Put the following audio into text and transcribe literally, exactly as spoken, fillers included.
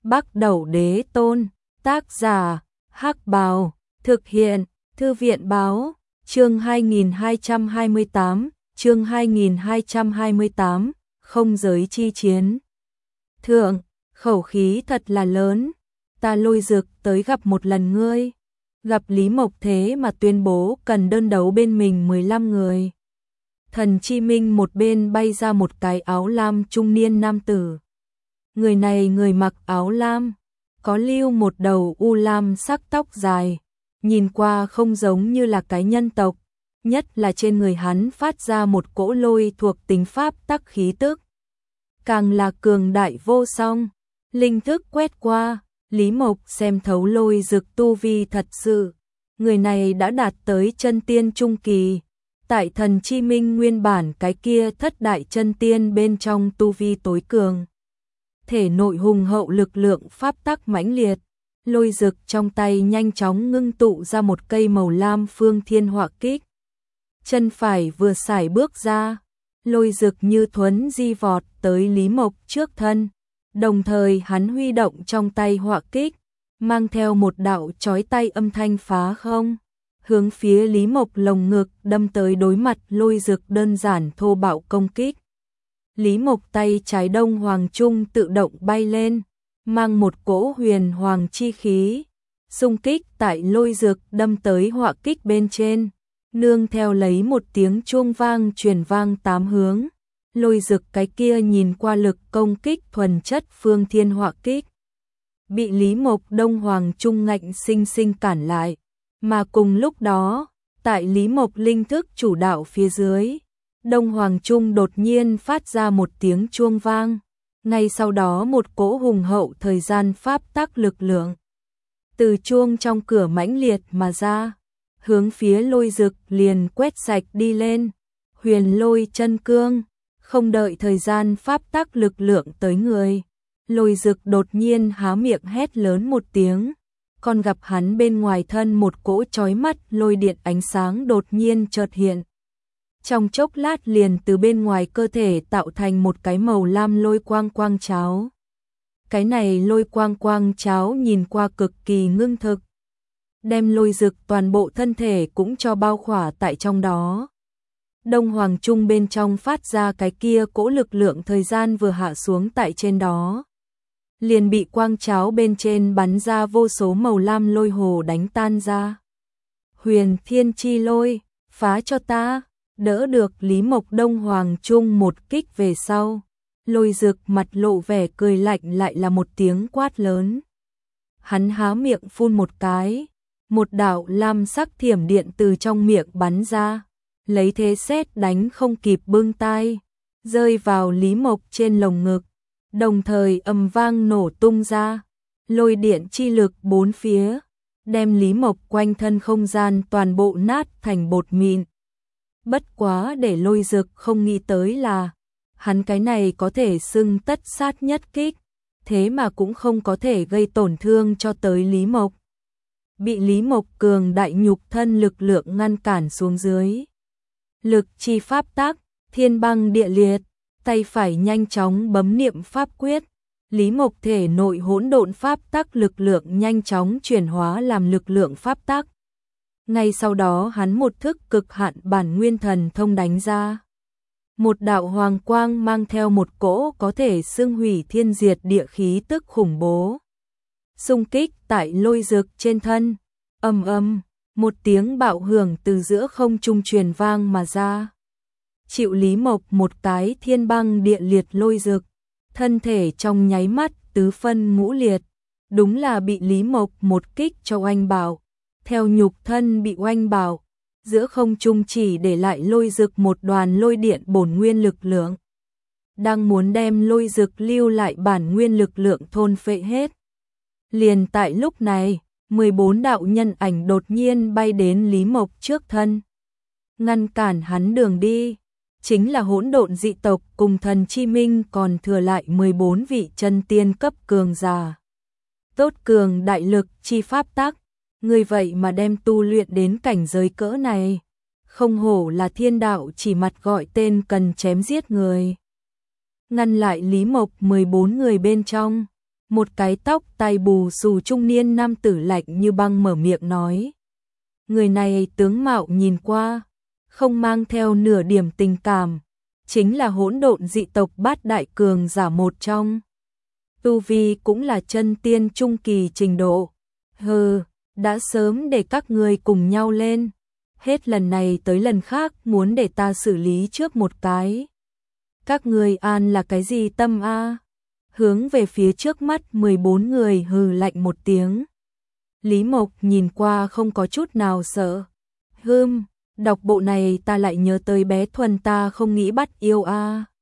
Bắc Đẩu Đế Tôn, tác giả, Hắc Bào, thực hiện, Thư viện báo, chương hai nghìn hai trăm hai mươi tám, chương hai nghìn hai trăm hai mươi tám, không giới chi chiến. Thượng, khẩu khí thật là lớn, ta Lôi Dực tới gặp một lần ngươi, gặp Lý Mộc thế mà tuyên bố cần đơn đấu bên mình mười lăm người. Thần Chi Minh một bên bay ra một cái áo lam trung niên nam tử. Người này người mặc áo lam, có lưu một đầu u lam sắc tóc dài, nhìn qua không giống như là cái nhân tộc, nhất là trên người hắn phát ra một cỗ lôi thuộc tính pháp tắc khí tức. Càng là cường đại vô song, linh thức quét qua, Lý Mộc xem thấu Lôi Dực tu vi thật sự. Người này đã đạt tới chân tiên trung kỳ, tại Thần Chi Minh nguyên bản cái kia thất đại chân tiên bên trong tu vi tối cường. Thể nội hùng hậu lực lượng pháp tắc mãnh liệt, Lôi Dực trong tay nhanh chóng ngưng tụ ra một cây màu lam phương thiên họa kích. Chân phải vừa sải bước ra, Lôi Dực như thuấn di vọt tới Lý Mộc trước thân, đồng thời hắn huy động trong tay họa kích, mang theo một đạo chói tai âm thanh phá không, hướng phía Lý Mộc lồng ngực đâm tới đối mặt Lôi Dực đơn giản thô bạo công kích. Lý Mộc tay trái Đông Hoàng Trung tự động bay lên, mang một cỗ huyền hoàng chi khí, xung kích tại Lôi Dực đâm tới họa kích bên trên, nương theo lấy một tiếng chuông vang truyền vang tám hướng. Lôi Dực cái kia nhìn qua lực công kích thuần chất phương thiên họa kích, bị Lý Mộc Đông Hoàng Trung ngạnh sinh sinh cản lại, mà cùng lúc đó, tại Lý Mộc linh thức chủ đạo phía dưới, Đông Hoàng Trung đột nhiên phát ra một tiếng chuông vang, ngay sau đó một cỗ hùng hậu thời gian pháp tắc lực lượng từ chuông trong cửa mãnh liệt mà ra, hướng phía Lôi Dực liền quét sạch đi lên. Huyền Lôi chân cương, không đợi thời gian pháp tắc lực lượng tới người, Lôi Dực đột nhiên há miệng hét lớn một tiếng, còn gặp hắn bên ngoài thân một cỗ chói mắt lôi điện ánh sáng đột nhiên chợt hiện. Trong chốc lát liền từ bên ngoài cơ thể tạo thành một cái màu lam lôi quang quang cháo. Cái này lôi quang quang cháo nhìn qua cực kỳ ngưng thực, đem Lôi Dực toàn bộ thân thể cũng cho bao khỏa tại trong đó. Đông Hoàng Trung bên trong phát ra cái kia cỗ lực lượng thời gian vừa hạ xuống tại trên đó, liền bị quang cháo bên trên bắn ra vô số màu lam lôi hồ đánh tan ra. Huyền Thiên Chi Lôi, phá cho ta! Đỡ được Lý Mộc Đông Hoàng Trung một kích về sau, Lôi Dực mặt lộ vẻ cười lạnh lại là một tiếng quát lớn. Hắn há miệng phun một cái, một đạo lam sắc thiểm điện từ trong miệng bắn ra, lấy thế sét đánh không kịp bưng tay, rơi vào Lý Mộc trên lồng ngực, đồng thời ầm vang nổ tung ra, lôi điện chi lực bốn phía, đem Lý Mộc quanh thân không gian toàn bộ nát thành bột mịn. Bất quá để Lôi Dực không nghĩ tới là, hắn cái này có thể xưng tất sát nhất kích, thế mà cũng không có thể gây tổn thương cho tới Lý Mộc. Bị Lý Mộc cường đại nhục thân lực lượng ngăn cản xuống dưới. Lực chi pháp tắc, thiên băng địa liệt, tay phải nhanh chóng bấm niệm pháp quyết, Lý Mộc thể nội hỗn độn pháp tắc lực lượng nhanh chóng chuyển hóa làm lực lượng pháp tắc. Ngay sau đó hắn một thức cực hạn bản nguyên thần thông đánh ra. Một đạo hoàng quang mang theo một cỗ có thể xưng hủy thiên diệt địa khí tức khủng bố. Xung kích tại Lôi Dực trên thân, ầm ầm, một tiếng bạo hưởng từ giữa không trung truyền vang mà ra. Chịu Lý Mộc một cái thiên băng địa liệt Lôi Dực, thân thể trong nháy mắt tứ phân ngũ liệt, đúng là bị Lý Mộc một kích cho oanh bạo. Theo nhục thân bị oanh bạo, giữa không trung chỉ để lại Lôi Dực một đoàn lôi điện bổn nguyên lực lượng. Đang muốn đem Lôi Dực lưu lại bản nguyên lực lượng thôn phệ hết. Liền tại lúc này, mười bốn đạo nhân ảnh đột nhiên bay đến Lý Mộc trước thân, ngăn cản hắn đường đi. Chính là hỗn độn dị tộc cùng Thần Chi Minh còn thừa lại mười bốn vị chân tiên cấp cường giả. Tốt cường đại lực chi pháp tắc, người vậy mà đem tu luyện đến cảnh giới cỡ này, không hổ là thiên đạo chỉ mặt gọi tên cần chém giết người. Ngăn lại Lý Mộc mười bốn người bên trong, Một cái tóc tai bù xù trung niên nam tử lạnh như băng mở miệng nói. Người này tướng mạo nhìn qua, không mang theo nửa điểm tình cảm, chính là hỗn độn dị tộc bát đại cường giả một trong. Tu vi cũng là chân tiên trung kỳ trình độ. Hừ, đã sớm để các ngươi cùng nhau lên. Hết lần này tới lần khác muốn để ta xử lý trước một cái. Các ngươi an là cái gì tâm a? Hướng về phía trước mắt mười bốn người hừ lạnh một tiếng. Lý Mộc nhìn qua không có chút nào sợ. Hừm, đọc bộ này ta lại nhớ tới bé Thuần ta không nghĩ bắt yêu a.